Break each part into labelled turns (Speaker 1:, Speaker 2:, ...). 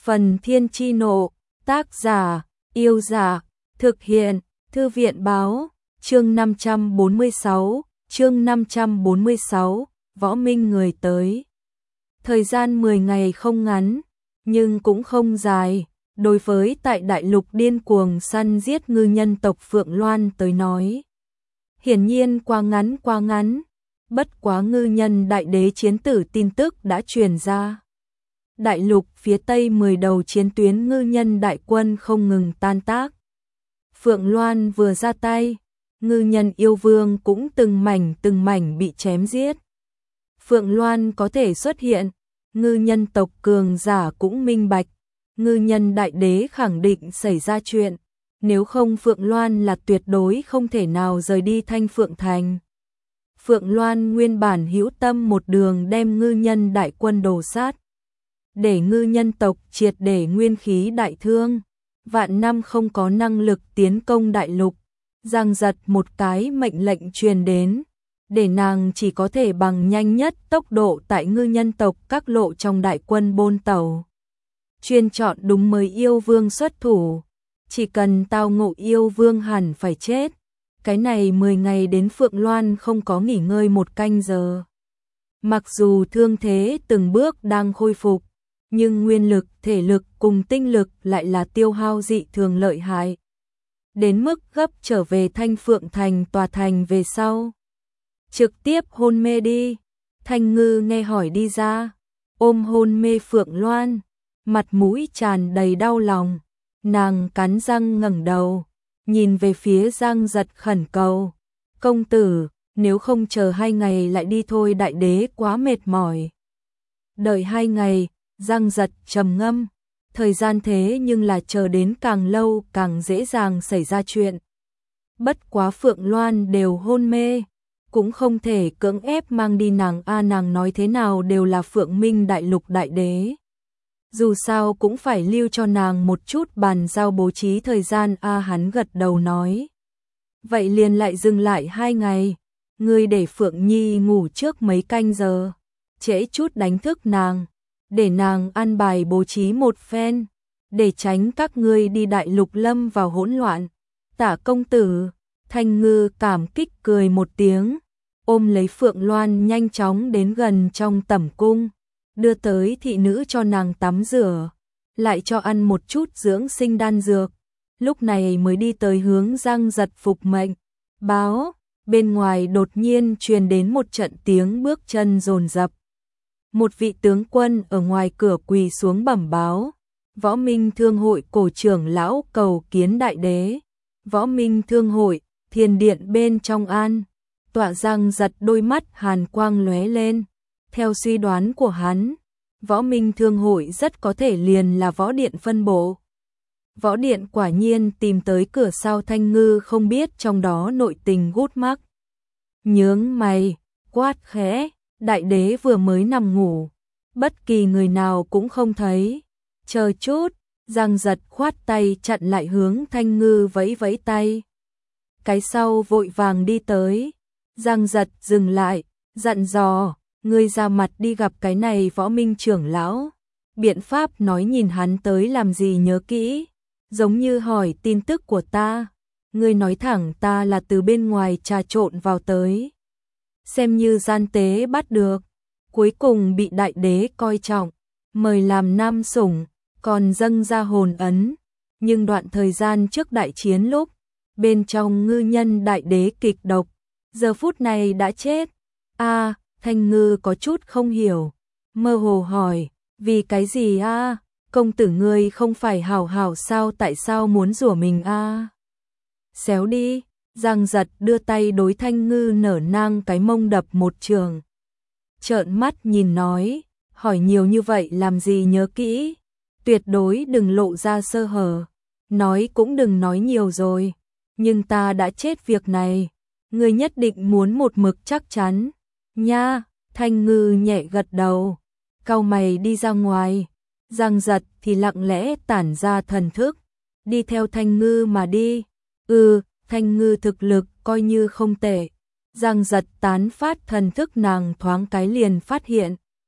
Speaker 1: Phần Thiên Chi Nộ, tác giả, Yêu Giả, thực hiện, Thư viện Báo, chương 546, Võ Minh người tới. Thời gian 10 ngày không ngắn, nhưng cũng không dài, đối với tại đại lục điên cuồng săn giết ngư nhân tộc Phượng Loan tới nói. Hiển nhiên quá ngắn, bất quá ngư nhân đại đế chiến tử tin tức đã truyền ra. Đại lục phía tây 10 đầu chiến tuyến ngư nhân đại quân không ngừng tan tác. Phượng Loan vừa ra tay, ngư nhân yêu vương cũng từng mảnh bị chém giết. Phượng Loan có thể xuất hiện, ngư nhân tộc cường giả cũng minh bạch, ngư nhân đại đế khẳng định xảy ra chuyện, nếu không Phượng Loan là tuyệt đối không thể nào rời đi Thanh Phượng Thành. Phượng Loan nguyên bản hữu tâm một đường đem ngư nhân đại quân đổ sát, để ngư nhân tộc triệt để nguyên khí đại thương, vạn năm không có năng lực tiến công đại lục. Giang giật một cái mệnh lệnh truyền đến, để nàng chỉ có thể bằng nhanh nhất tốc độ tại ngư nhân tộc các lộ trong đại quân bôn tàu. Chuyên chọn đúng mới yêu vương xuất thủ, chỉ cần tao ngộ yêu vương hẳn phải chết. Cái này 10 ngày đến Phượng Loan không có nghỉ ngơi một canh giờ. Mặc dù thương thế từng bước đang khôi phục, nhưng nguyên lực, thể lực cùng tinh lực lại là tiêu hao dị thường lợi hại. Đến mức gấp trở về Thanh Phượng Thành tòa thành về sau. Trực tiếp hôn mê đi. Thanh Ngư nghe hỏi đi ra, ôm hôn mê Phượng Loan, mặt mũi tràn đầy đau lòng. Nàng cắn răng ngẩng đầu, nhìn về phía Giang Giật khẩn cầu. Công tử, nếu không chờ 2 ngày lại đi thôi, đại đế quá mệt mỏi. Đợi 2 ngày, Giang Giật trầm ngâm. Thời gian thế nhưng là chờ đến càng lâu càng dễ dàng xảy ra chuyện. Bất quá Phượng Loan đều hôn mê, cũng không thể cưỡng ép mang đi nàng nàng nói thế nào đều là Phượng Minh đại lục đại đế. Dù sao cũng phải lưu cho nàng một chút bàn giao bố trí thời gian hắn gật đầu nói. Vậy liền lại dừng lại 2 ngày, ngươi để Phượng Nhi ngủ trước mấy canh giờ, trễ chút đánh thức nàng, để nàng an bài bố trí một phen, để tránh các ngươi đi đại lục lâm vào hỗn loạn. Tả công tử. Thanh Ngư cảm kích cười một tiếng, ôm lấy Phượng Loan nhanh chóng đến gần trong tẩm cung, đưa tới thị nữ cho nàng tắm rửa, lại cho ăn một chút dưỡng sinh đan dược, lúc này mới đi tới hướng Giang Giật phục mệnh. Báo, bên ngoài đột nhiên truyền đến một trận tiếng bước chân dồn dập. Một vị tướng quân ở ngoài cửa quỳ xuống bẩm báo, Võ Minh Thương hội cổ trưởng lão cầu kiến đại đế. Võ Minh Thương hội, thiền điện bên trong an. Tọa Giang Giật đôi mắt hàn quang lóe lên. Theo suy đoán của hắn, Võ Minh Thương hội rất có thể liền là võ điện phân bộ. Võ điện quả nhiên tìm tới cửa sau. Thanh Ngư không biết trong đó nội tình gút mắc. Nhướng mày, quát khẽ, đại đế vừa mới nằm ngủ, bất kỳ người nào cũng không thấy. Chờ chút. Giang Giật khoát tay chặn lại, hướng Thanh Ngư vẫy vẫy tay. Cái sau vội vàng đi tới. Giang Giật dừng lại, dặn dò, ngươi ra mặt đi gặp cái này Võ Minh trưởng lão. Biện pháp nói nhìn hắn tới làm gì nhớ kỹ, giống như hỏi tin tức của ta. Ngươi nói thẳng ta là từ bên ngoài trà trộn vào tới, xem như gian tế bắt được, cuối cùng bị đại đế coi trọng, mời làm nam sủng, còn dâng ra hồn ấn. Nhưng đoạn thời gian trước đại chiến lúc, bên trong ngư nhân đại đế kịch độc, giờ phút này đã chết. Thanh Ngư có chút không hiểu, mơ hồ hỏi, vì cái gì công tử ngươi không phải hảo hảo sao, tại sao muốn rủa mình Xéo đi. Giang Giật đưa tay đối Thanh Ngư nở nang cái mông đập một trường. Trợn mắt nhìn nói, hỏi nhiều như vậy làm gì nhớ kỹ, tuyệt đối đừng lộ ra sơ hở, nói cũng đừng nói nhiều rồi, nhưng ta đã chết việc này, ngươi nhất định muốn một mực chắc chắn, nha. Thanh Ngư nhẹ gật đầu, cau mày đi ra ngoài. Giang Giật thì lặng lẽ tản ra thần thức, đi theo Thanh Ngư mà đi. Thanh Ngư thực lực coi như không tệ. Giang Giật tán phát thần thức, nàng thoáng cái liền phát hiện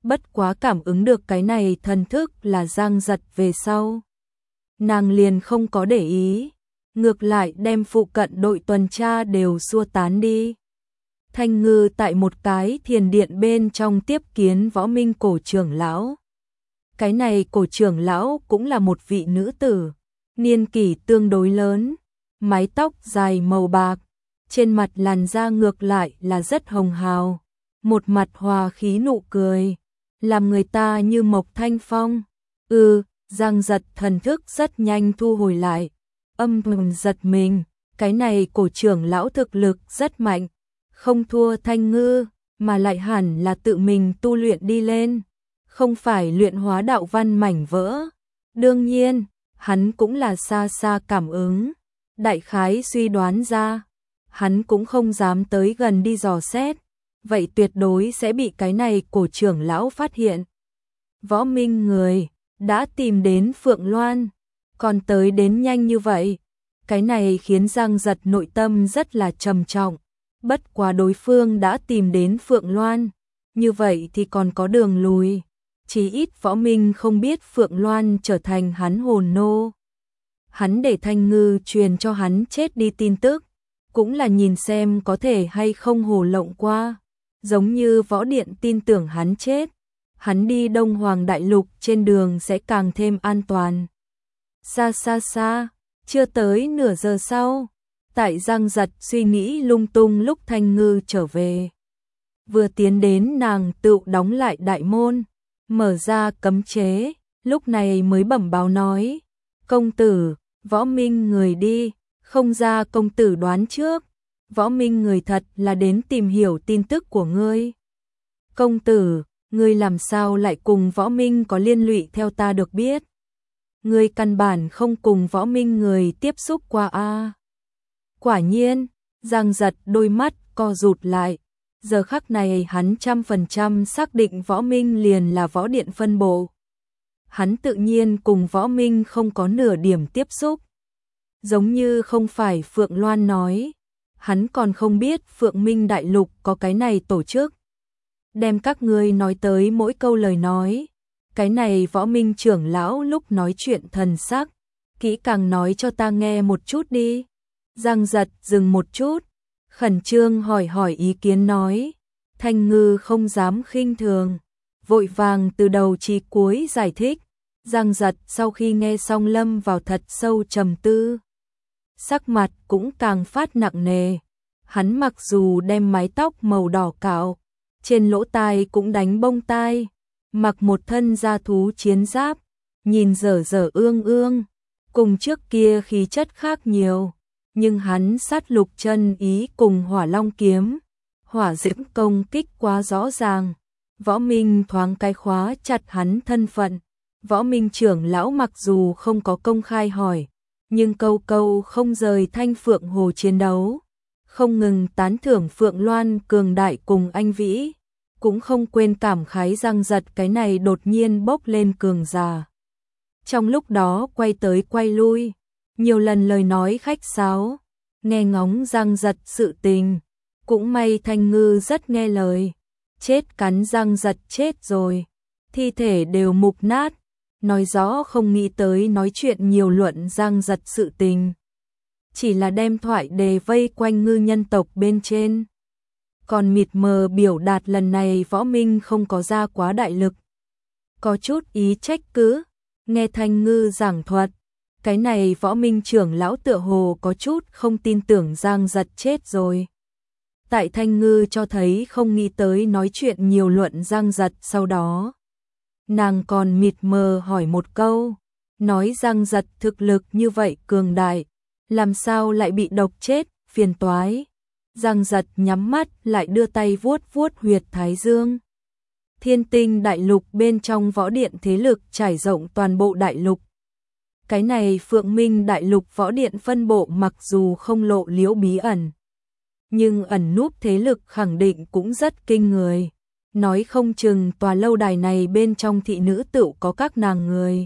Speaker 1: bất quá cảm ứng được cái này thần thức là Giang Giật về sau. Nàng liền không có để ý, ngược lại đem phụ cận đội tuần tra đều xua tán đi. Thanh Ngư tại một cái thiền điện bên trong tiếp kiến Võ Minh cổ trưởng lão. Cái này cổ trưởng lão cũng là một vị nữ tử, niên kỷ tương đối lớn, mái tóc dài màu bạc, trên mặt làn da ngược lại là rất hồng hào, một mặt hòa khí nụ cười, làm người ta như mộc thanh phong. Giang Giật thần thức rất nhanh thu hồi lại, âm thầm giật mình, cái này cổ trưởng lão thực lực rất mạnh, không thua Thanh Ngư, mà lại hẳn là tự mình tu luyện đi lên, không phải luyện hóa đạo văn mảnh vỡ. Đương nhiên, hắn cũng là xa xa cảm ứng, đại khái suy đoán ra, hắn cũng không dám tới gần đi dò xét, vậy tuyệt đối sẽ bị cái này cổ trưởng lão phát hiện. Võ Minh người đã tìm đến Phượng Loan, còn tới đến nhanh như vậy, cái này khiến Giang Giật nội tâm rất là trầm trọng, bất quá đối phương đã tìm đến Phượng Loan, như vậy thì còn có đường lùi, chí ít Võ Minh không biết Phượng Loan trở thành hắn hồn nô. Hắn để Thanh Ngư truyền cho hắn chết đi tin tức, cũng là nhìn xem có thể hay không hồ lộng qua, giống như Võ Điện tin tưởng hắn chết, hắn đi Đông Hoàng Đại Lục trên đường sẽ càng thêm an toàn. Xa, chưa tới nửa giờ sau, tại Giang Giật suy nghĩ lung tung lúc Thanh Ngư trở về. Vừa tiến đến nàng tự đóng lại đại môn, mở ra cấm chế, lúc này mới bẩm báo nói, công tử, Võ Minh người đi, không ra công tử đoán trước, Võ Minh người thật là đến tìm hiểu tin tức của ngươi. Công tử, ngươi làm sao lại cùng Võ Minh có liên lụy theo ta được biết? Ngươi căn bản không cùng Võ Minh người tiếp xúc qua a. Quả nhiên, Giang Giật đôi mắt co rụt lại, giờ khắc này hắn 100% xác định Võ Minh liền là Võ Điện phân bộ. Hắn tự nhiên cùng Võ Minh không có nửa điểm tiếp xúc. Giống như không phải Phượng Loan nói, hắn còn không biết Phượng Minh Đại Lục có cái này tổ chức. Đem các ngươi nói tới mỗi câu lời nói, cái này Võ Minh trưởng lão lúc nói chuyện thần sắc, kỹ càng nói cho ta nghe một chút đi. Giang Giật dừng một chút, khẩn trương hỏi ý kiến nói, Thanh Ngư không dám khinh thường, vội vàng từ đầu chí cuối giải thích. Giang Giật sau khi nghe xong lâm vào thật sâu trầm tư, sắc mặt cũng càng phát nặng nề. Hắn mặc dù đem mái tóc màu đỏ cạo, trên lỗ tai cũng đánh bông tai, mặc một thân da thú chiến giáp, nhìn dở dở ương ương, cùng trước kia khí chất khác nhiều, nhưng hắn sát lục chân ý cùng Hỏa Long kiếm, hỏa diễm công kích quá rõ ràng. Võ Minh thoáng cái khóa chặt hắn thân phận. Võ Minh trưởng lão mặc dù không có công khai hỏi, nhưng câu câu không rời Thanh Phượng Hồ chiến đấu, không ngừng tán thưởng Phượng Loan cường đại cùng anh vĩ, cũng không quên cảm khái Giang Giật cái này đột nhiên bốc lên cường giả. Trong lúc đó quay tới quay lui, nhiều lần lời nói khách sáo, nghe ngóng Giang Giật sự tình, cũng may Thanh Ngư rất nghe lời, chết cắn Giang Giật chết rồi, thi thể đều mục nát, nói rõ không nghĩ tới nói chuyện nhiều luận Giang Giật sự tình, chỉ là đem thoại đề vây quanh ngư nhân tộc bên trên. Còn mịt mờ biểu đạt lần này Võ Minh không có ra quá đại lực, có chút ý trách cứ. Nghe Thanh Ngư giảng thuật, cái này Võ Minh trưởng lão tựa hồ có chút không tin tưởng Giang Giật chết rồi. Tại Thanh Ngư cho thấy không nghĩ tới nói chuyện nhiều luận Giang Giật sau đó, nàng còn mịt mờ hỏi một câu, nói Giang Giật thực lực như vậy cường đại, làm sao lại bị độc chết, phiền toái. Giang Giật nhắm mắt lại đưa tay vuốt vuốt huyệt thái dương. Thiên Tinh Đại Lục bên trong Võ Điện thế lực trải rộng toàn bộ đại lục. Cái này Phượng Minh Đại Lục Võ Điện phân bộ mặc dù không lộ liễu bí ẩn, nhưng ẩn núp thế lực khẳng định cũng rất kinh người. Nói không chừng tòa lâu đài này bên trong thị nữ tựu có các nàng người.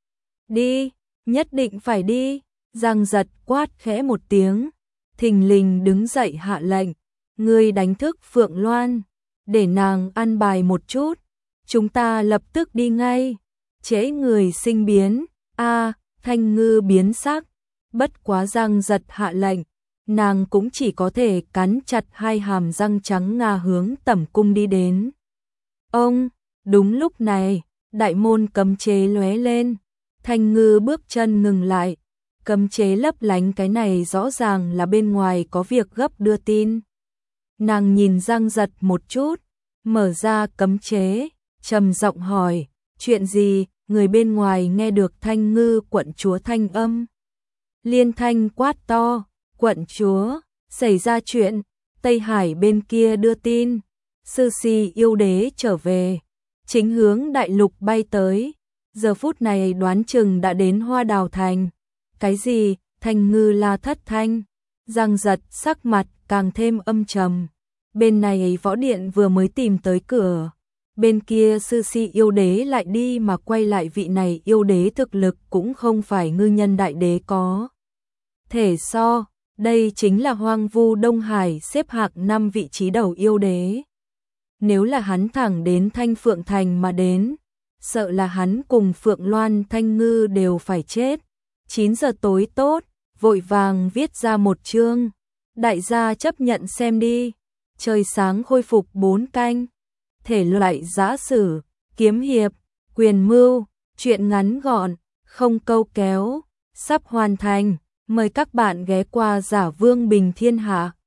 Speaker 1: Đi, nhất định phải đi. Giang Giật quát khẽ một tiếng, thình lình đứng dậy hạ lệnh, ngươi đánh thức Phượng Loan, để nàng ăn bài một chút, chúng ta lập tức đi ngay. Trễ người sinh biến, Thanh Ngư biến sắc, bất quá Giang Giật hạ lệnh, nàng cũng chỉ có thể cắn chặt hai hàm răng trắng ngà hướng tẩm cung đi đến. Ông, đúng lúc này, đại môn cấm chế lóe lên, Thanh Ngư bước chân ngừng lại, cấm chế lấp lánh cái này rõ ràng là bên ngoài có việc gấp đưa tin. Nàng nhìn Giang Giật một chút, mở ra cấm chế, trầm giọng hỏi, chuyện gì? Người bên ngoài nghe được Thanh Ngư quận chúa thanh âm. Liên thanh quát to, quận chúa, xảy ra chuyện, Tây Hải bên kia đưa tin, sư si yêu đế trở về, chính hướng đại lục bay tới, giờ phút này đoán chừng đã đến Hoa Đào Thành. Cái gì? Thanh Ngư la thất thanh, Giang Giật sắc mặt càng thêm âm trầm, bên này võ điện vừa mới tìm tới cửa. Bên kia sư si yêu đế lại đi mà quay lại, vị này yêu đế thực lực cũng không phải ngư nhân đại đế có thể so, đây chính là Hoang Vu Đông Hải xếp hạng 5 vị trí đầu yêu đế. Nếu là hắn thẳng đến Thanh Phượng Thành mà đến, sợ là hắn cùng Phượng Loan Thanh Ngư đều phải chết. 9 giờ tối tốt, vội vàng viết ra một chương, đại gia chấp nhận xem đi. Trời sáng khôi phục 4 canh. Thể loại giã sử, kiếm hiệp, quyền mưu, truyện ngắn gọn, không câu kéo, sắp hoàn thành. Mời các bạn ghé qua Giả Vương Bình Thiên Hạ.